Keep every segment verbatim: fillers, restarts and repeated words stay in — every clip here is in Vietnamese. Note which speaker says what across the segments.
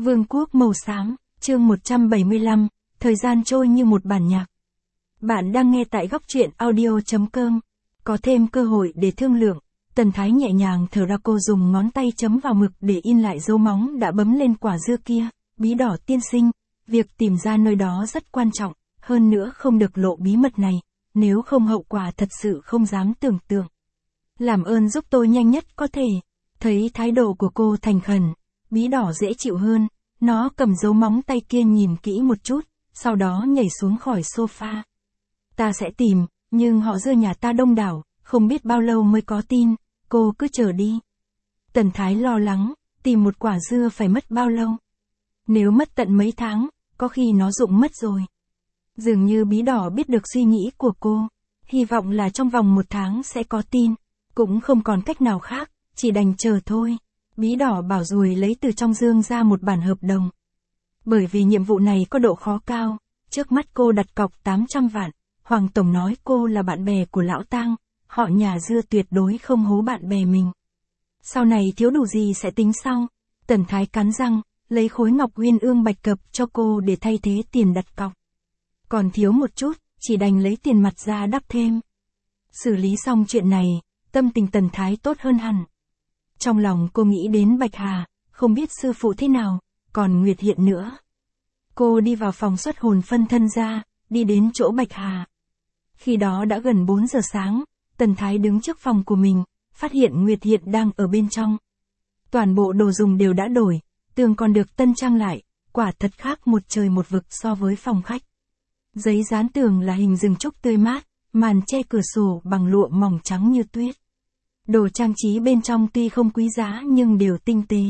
Speaker 1: Vương quốc màu xám, chương một trăm bảy mươi lăm, thời gian trôi như một bản nhạc. Bạn đang nghe tại góc truyện audio chấm com. Có thêm cơ hội để thương lượng, Tần Thái nhẹ nhàng thở ra, cô dùng ngón tay chấm vào mực để in lại dấu móng đã bấm lên quả dưa kia. Bí đỏ tiên sinh, việc tìm ra nơi đó rất quan trọng, hơn nữa không được lộ bí mật này, nếu không hậu quả thật sự không dám tưởng tượng. Làm ơn giúp tôi nhanh nhất có thể. Thấy thái độ của cô thành khẩn, bí đỏ dễ chịu hơn, nó cầm dấu móng tay kia nhìn kỹ một chút, sau đó nhảy xuống khỏi sofa. Ta sẽ tìm, nhưng họ dưa nhà ta đông đảo, không biết bao lâu mới có tin, cô cứ chờ đi. Tần Thái lo lắng, tìm một quả dưa phải mất bao lâu? Nếu mất tận mấy tháng, có khi nó rụng mất rồi. Dường như bí đỏ biết được suy nghĩ của cô, hy vọng là trong vòng một tháng sẽ có tin, cũng không còn cách nào khác, chỉ đành chờ thôi. Bí đỏ bảo rồi lấy từ trong dương ra một bản hợp đồng. Bởi vì nhiệm vụ này có độ khó cao, trước mắt cô đặt cọc tám trăm vạn, Hoàng Tổng nói cô là bạn bè của Lão Tang, họ nhà dưa tuyệt đối không hố bạn bè mình. Sau này thiếu đủ gì sẽ tính sau. Tần Thái cắn răng, lấy khối ngọc uyên ương bạch cập cho cô để thay thế tiền đặt cọc. Còn thiếu một chút, chỉ đành lấy tiền mặt ra đắp thêm. Xử lý xong chuyện này, tâm tình Tần Thái tốt hơn hẳn. Trong lòng cô nghĩ đến Bạch Hà, không biết sư phụ thế nào, còn Nguyệt Hiện nữa. Cô đi vào phòng xuất hồn phân thân ra, đi đến chỗ Bạch Hà. Khi đó đã gần bốn giờ sáng, Tần Thái đứng trước phòng của mình, phát hiện Nguyệt Hiện đang ở bên trong. Toàn bộ đồ dùng đều đã đổi, tường còn được tân trang lại, quả thật khác một trời một vực so với phòng khách. Giấy dán tường là hình rừng trúc tươi mát, màn che cửa sổ bằng lụa mỏng trắng như tuyết. Đồ trang trí bên trong tuy không quý giá nhưng đều tinh tế.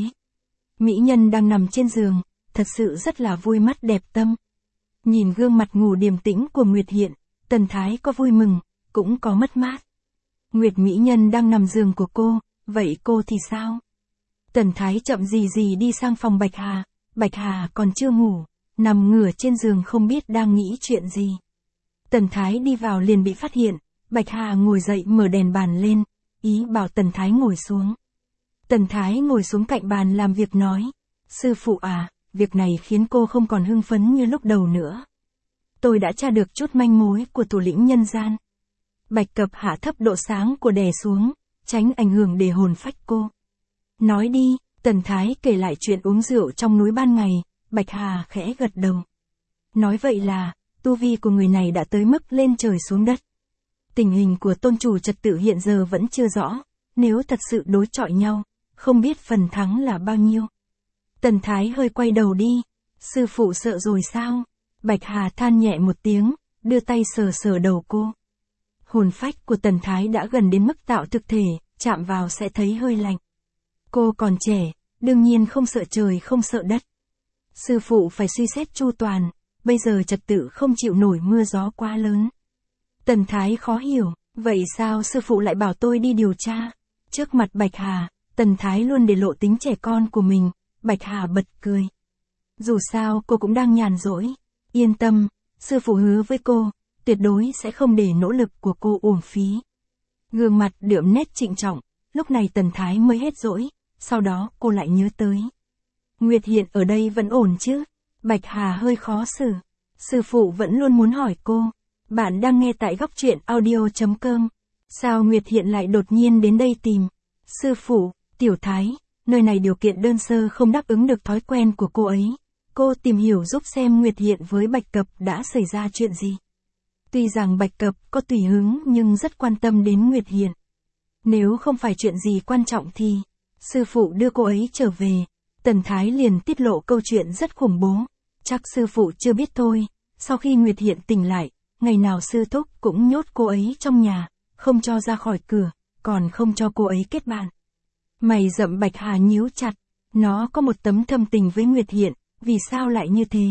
Speaker 1: Mỹ nhân đang nằm trên giường, thật sự rất là vui mắt đẹp tâm. Nhìn gương mặt ngủ điềm tĩnh của Nguyệt Hiện, Tần Thái có vui mừng, cũng có mất mát. Nguyệt Mỹ nhân đang nằm giường của cô, vậy cô thì sao? Tần Thái chậm gì gì đi sang phòng Bạch Hà, Bạch Hà còn chưa ngủ, nằm ngửa trên giường không biết đang nghĩ chuyện gì. Tần Thái đi vào liền bị phát hiện, Bạch Hà ngồi dậy mở đèn bàn lên, ý bảo Tần Thái ngồi xuống. Tần Thái ngồi xuống cạnh bàn làm việc nói, sư phụ à, việc này khiến cô không còn hưng phấn như lúc đầu nữa. Tôi đã tra được chút manh mối của thủ lĩnh nhân gian. Bạch cập hạ thấp độ sáng của đè xuống, tránh ảnh hưởng để hồn phách cô. Nói đi, Tần Thái kể lại chuyện uống rượu trong núi ban ngày, Bạch Hà khẽ gật đầu. Nói vậy là, tu vi của người này đã tới mức lên trời xuống đất. Tình hình của tôn chủ trật tự hiện giờ vẫn chưa rõ, nếu thật sự đối chọi nhau, không biết phần thắng là bao nhiêu. Tần Thái hơi quay đầu đi, sư phụ sợ rồi sao? Bạch Hà than nhẹ một tiếng, đưa tay sờ sờ đầu cô. Hồn phách của Tần Thái đã gần đến mức tạo thực thể, chạm vào sẽ thấy hơi lạnh. Cô còn trẻ, đương nhiên không sợ trời không sợ đất. Sư phụ phải suy xét chu toàn, bây giờ trật tự không chịu nổi mưa gió quá lớn. Tần Thái khó hiểu, vậy sao sư phụ lại bảo tôi đi điều tra? Trước mặt Bạch Hà, Tần Thái luôn để lộ tính trẻ con của mình, Bạch Hà bật cười. Dù sao cô cũng đang nhàn rỗi, yên tâm, sư phụ hứa với cô, tuyệt đối sẽ không để nỗ lực của cô uổng phí. Gương mặt đượm nét trịnh trọng, lúc này Tần Thái mới hết dỗi, sau đó cô lại nhớ tới. Nguyệt Hiện ở đây vẫn ổn chứ? Bạch Hà hơi khó xử, sư phụ vẫn luôn muốn hỏi cô. Bạn đang nghe tại góc truyện audio chấm com. Sao Nguyệt Hiện lại đột nhiên đến đây tìm? Sư phụ, Tiểu Thái, nơi này điều kiện đơn sơ không đáp ứng được thói quen của cô ấy. Cô tìm hiểu giúp xem Nguyệt Hiện với Bạch Cập đã xảy ra chuyện gì. Tuy rằng Bạch Cập có tùy hứng nhưng rất quan tâm đến Nguyệt Hiện. Nếu không phải chuyện gì quan trọng thì, sư phụ đưa cô ấy trở về. Tần Thái liền tiết lộ câu chuyện rất khủng bố. Chắc sư phụ chưa biết thôi, sau khi Nguyệt Hiện tỉnh lại, ngày nào sư thúc cũng nhốt cô ấy trong nhà, không cho ra khỏi cửa, còn không cho cô ấy kết bạn. Mày rậm Bạch Hà nhíu chặt, nó có một tấm thâm tình với Nguyệt Hiện, vì sao lại như thế?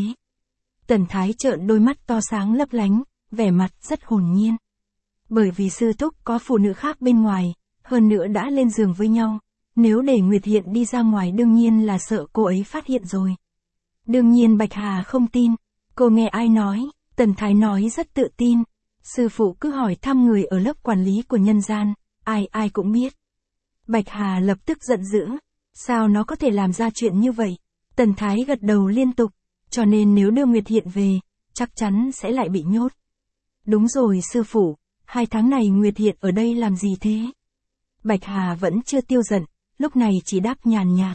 Speaker 1: Tần Thái trợn đôi mắt to sáng lấp lánh, vẻ mặt rất hồn nhiên. Bởi vì sư thúc có phụ nữ khác bên ngoài, hơn nữa đã lên giường với nhau, nếu để Nguyệt Hiện đi ra ngoài đương nhiên là sợ cô ấy phát hiện rồi. Đương nhiên Bạch Hà không tin, cô nghe ai nói? Tần Thái nói rất tự tin, sư phụ cứ hỏi thăm người ở lớp quản lý của nhân gian, ai ai cũng biết. Bạch Hà lập tức giận dữ, sao nó có thể làm ra chuyện như vậy? Tần Thái gật đầu liên tục, cho nên nếu đưa Nguyệt Hiện về, chắc chắn sẽ lại bị nhốt. Đúng rồi sư phụ, hai tháng này Nguyệt Hiện ở đây làm gì thế? Bạch Hà vẫn chưa tiêu giận, lúc này chỉ đáp nhàn nhạt.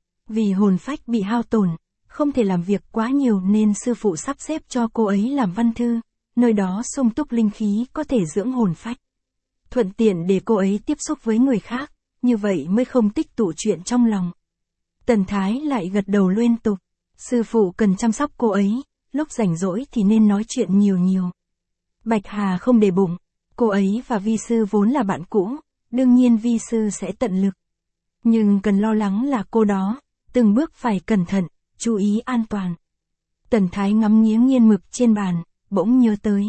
Speaker 1: Vì hồn phách bị hao tổn, không thể làm việc quá nhiều nên sư phụ sắp xếp cho cô ấy làm văn thư, nơi đó sung túc linh khí có thể dưỡng hồn phách. Thuận tiện để cô ấy tiếp xúc với người khác, như vậy mới không tích tụ chuyện trong lòng. Tần Thái lại gật đầu liên tục, sư phụ cần chăm sóc cô ấy, lúc rảnh rỗi thì nên nói chuyện nhiều nhiều. Bạch Hà không để bụng, cô ấy và vi sư vốn là bạn cũ, đương nhiên vi sư sẽ tận lực. Nhưng cần lo lắng là cô đó, từng bước phải cẩn thận, chú ý an toàn. Tần Thái ngắm nghía nghiên mực trên bàn, bỗng nhớ tới.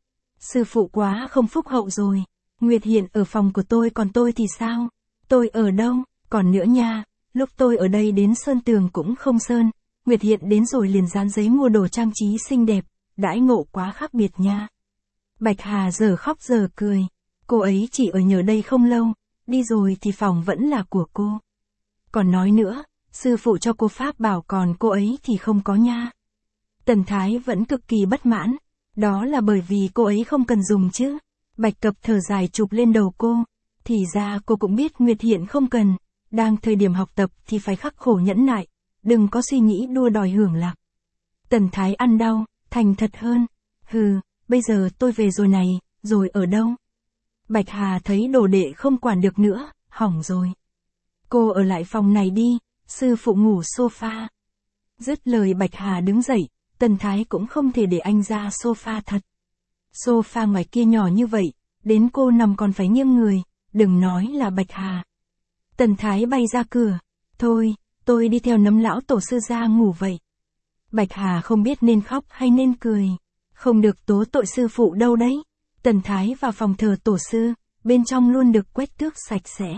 Speaker 1: Sư phụ quá không phúc hậu rồi, Nguyệt Hiện ở phòng của tôi còn tôi thì sao? Tôi ở đâu? Còn nữa nha, lúc tôi ở đây đến sơn tường cũng không sơn, Nguyệt Hiện đến rồi liền dán giấy mua đồ trang trí xinh đẹp, đãi ngộ quá khác biệt nha. Bạch Hà giờ khóc giờ cười, cô ấy chỉ ở nhờ đây không lâu, đi rồi thì phòng vẫn là của cô. Còn nói nữa, sư phụ cho cô pháp bảo còn cô ấy thì không có nha. Tần Thái vẫn cực kỳ bất mãn, đó là bởi vì cô ấy không cần dùng chứ. Bạch Cập thở dài chụp lên đầu cô, thì ra cô cũng biết Nguyệt Hiện không cần, đang thời điểm học tập thì phải khắc khổ nhẫn nại, đừng có suy nghĩ đua đòi hưởng lạc. Tần Thái ăn đau, thành thật hơn, hừ, bây giờ tôi về rồi này, rồi ở đâu? Bạch Hà thấy đồ đệ không quản được nữa, hỏng rồi. Cô ở lại phòng này đi, sư phụ ngủ sofa. Dứt lời Bạch Hà đứng dậy, Tần Thái cũng không thể để anh ra sofa thật. Sofa ngoài kia nhỏ như vậy, đến cô nằm còn phải nghiêng người, đừng nói là Bạch Hà. Tần Thái bay ra cửa, thôi, tôi đi theo Nấm lão tổ sư ra ngủ vậy. Bạch Hà không biết nên khóc hay nên cười, không được tố tội sư phụ đâu đấy. Tần Thái vào phòng thờ tổ sư, bên trong luôn được quét tước sạch sẽ.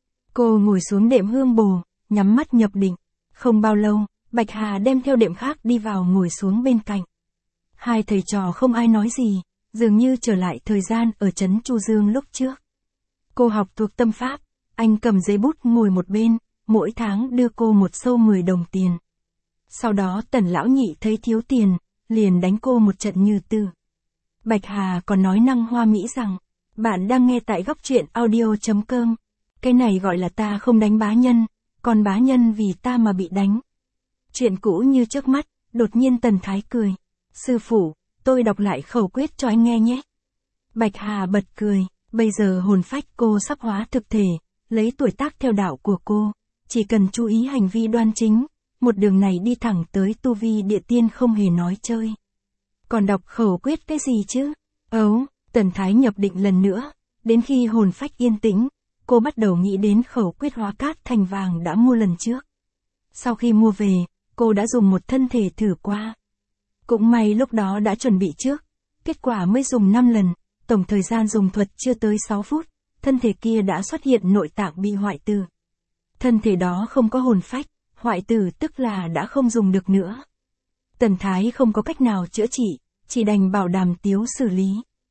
Speaker 1: Cô ngồi xuống đệm hương bồ, nhắm mắt nhập định. Không bao lâu, Bạch Hà đem theo đệm khác đi vào ngồi xuống bên cạnh. Hai thầy trò không ai nói gì, dường như trở lại thời gian ở trấn Chu Dương lúc trước. Cô học thuộc tâm pháp, anh cầm giấy bút ngồi một bên, mỗi tháng đưa cô một xâu mười đồng tiền. Sau đó Tần lão nhị thấy thiếu tiền, liền đánh cô một trận như tử. Bạch Hà còn nói năng hoa mỹ rằng, bạn đang nghe tại góc truyện audio chấm com. Cái này gọi là ta không đánh bá nhân, còn bá nhân vì ta mà bị đánh. Chuyện cũ như trước mắt, đột nhiên Tần Thái cười. Sư phụ, tôi đọc lại khẩu quyết cho anh nghe nhé. Bạch Hà bật cười, bây giờ hồn phách cô sắp hóa thực thể, lấy tuổi tác theo đạo của cô, chỉ cần chú ý hành vi đoan chính, một đường này đi thẳng tới tu vi địa tiên không hề nói chơi. Còn đọc khẩu quyết cái gì chứ? Ấu, Tần Thái nhập định lần nữa, đến khi hồn phách yên tĩnh, cô bắt đầu nghĩ đến khẩu quyết hóa cát thành vàng đã mua lần trước. Sau khi mua về, cô đã dùng một thân thể thử qua. Cũng may lúc đó đã chuẩn bị trước, kết quả mới dùng năm lần, tổng thời gian dùng thuật chưa tới sáu phút, thân thể kia đã xuất hiện nội tạng bị hoại tử. Thân thể đó không có hồn phách, hoại tử tức là đã không dùng được nữa. Tần Thái không có cách nào chữa trị, chỉ đành bảo đảm tiếu xử lý.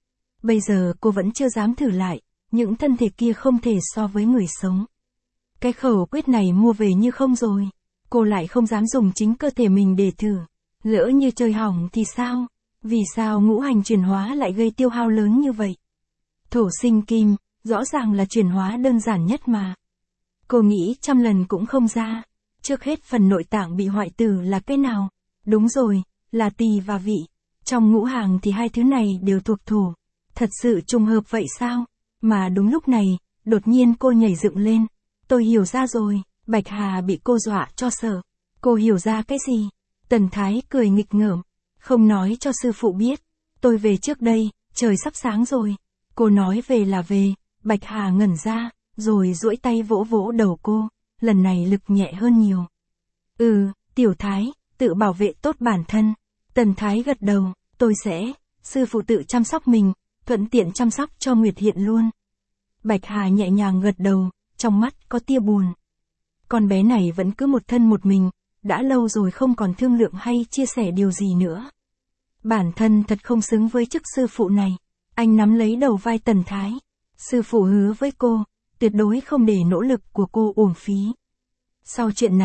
Speaker 1: Bây giờ cô vẫn chưa dám thử lại, những thân thể kia không thể so với người sống. Cái khẩu quyết này mua về như không rồi, cô lại không dám dùng chính cơ thể mình để thử. Lỡ như chơi hỏng thì sao? Vì sao ngũ hành chuyển hóa lại gây tiêu hao lớn như vậy? Thổ sinh kim, rõ ràng là chuyển hóa đơn giản nhất mà. Cô nghĩ trăm lần cũng không ra. Trước hết phần nội tạng bị hoại tử là cái nào? Đúng rồi, là tỳ và vị. Trong ngũ hành thì hai thứ này đều thuộc thổ. Thật sự trùng hợp vậy sao? Mà đúng lúc này, đột nhiên cô nhảy dựng lên. Tôi hiểu ra rồi, Bạch Hà bị cô dọa cho sợ. Cô hiểu ra cái gì? Tần Thái cười nghịch ngợm. Không nói cho sư phụ biết. Tôi về trước đây, trời sắp sáng rồi. Cô nói về là về. Bạch Hà ngẩn ra, rồi duỗi tay vỗ vỗ đầu cô. Lần này lực nhẹ hơn nhiều. Ừ, Tiểu Thái, tự bảo vệ tốt bản thân. Tần Thái gật đầu, tôi sẽ, sư phụ tự chăm sóc mình, thuận tiện chăm sóc cho Nguyệt Hiện luôn. Bạch Hà nhẹ nhàng gật đầu, trong mắt có tia buồn. Con bé này vẫn cứ một thân một mình, đã lâu rồi không còn thương lượng hay chia sẻ điều gì nữa. Bản thân thật không xứng với chức sư phụ này. Anh nắm lấy đầu vai Tần Thái. Sư phụ hứa với cô, tuyệt đối không để nỗ lực của cô uổng phí. Sau chuyện này,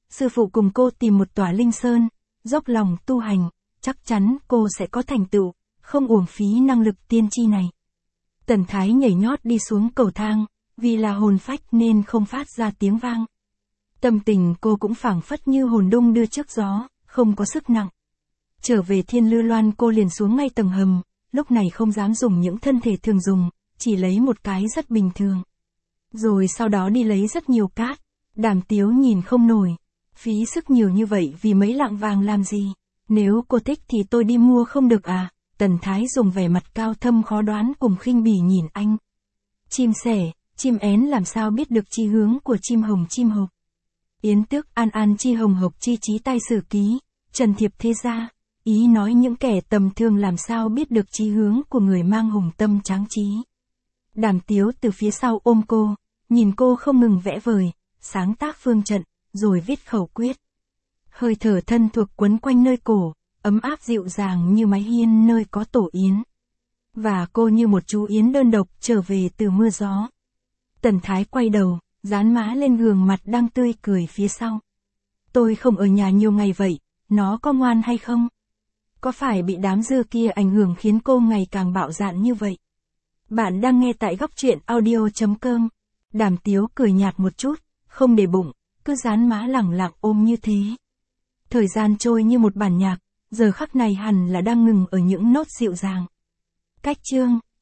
Speaker 1: sư phụ cùng cô tìm một tòa linh sơn, dốc lòng tu hành, chắc chắn cô sẽ có thành tựu, không uổng phí năng lực tiên tri này. Tần Thái nhảy nhót đi xuống cầu thang, vì là hồn phách nên không phát ra tiếng vang. Tâm tình cô cũng phảng phất như hồn đung đưa trước gió, không có sức nặng. Trở về Thiên Lư Loan cô liền xuống ngay tầng hầm, lúc này không dám dùng những thân thể thường dùng, chỉ lấy một cái rất bình thường. Rồi sau đó đi lấy rất nhiều cát, Đàm Tiếu nhìn không nổi. Phí sức nhiều như vậy vì mấy lạng vàng làm gì? Nếu cô thích thì tôi đi mua không được à? Tần Thái dùng vẻ mặt cao thâm khó đoán cùng khinh bỉ nhìn anh. Chim sẻ, chim én làm sao biết được chí hướng của chim hồng chim hộc? Yến Tước An An chi hồng hộc chi chí tai sử ký, Trần Thiệp thế gia. Ý nói những kẻ tầm thường làm sao biết được chí hướng của người mang hùng tâm tráng trí. Đàm Tiếu từ phía sau ôm cô, nhìn cô không ngừng vẽ vời, sáng tác phương trận, rồi viết khẩu quyết. Hơi thở thân thuộc quấn quanh nơi cổ, ấm áp dịu dàng như mái hiên nơi có tổ yến. Và cô như một chú yến đơn độc trở về từ mưa gió. Tần Thái quay đầu, dán má lên gương mặt đang tươi cười phía sau. Tôi không ở nhà nhiều ngày vậy, nó có ngoan hay không? Có phải bị đám dưa kia ảnh hưởng khiến cô ngày càng bạo dạn như vậy? Bạn đang nghe tại góc truyện audio chấm com. Đàm Tiếu cười nhạt một chút, không để bụng, cứ dán má lẳng lặng ôm như thế. Thời gian trôi như một bản nhạc, giờ khắc này hẳn là đang ngừng ở những nốt dịu dàng. Cách chương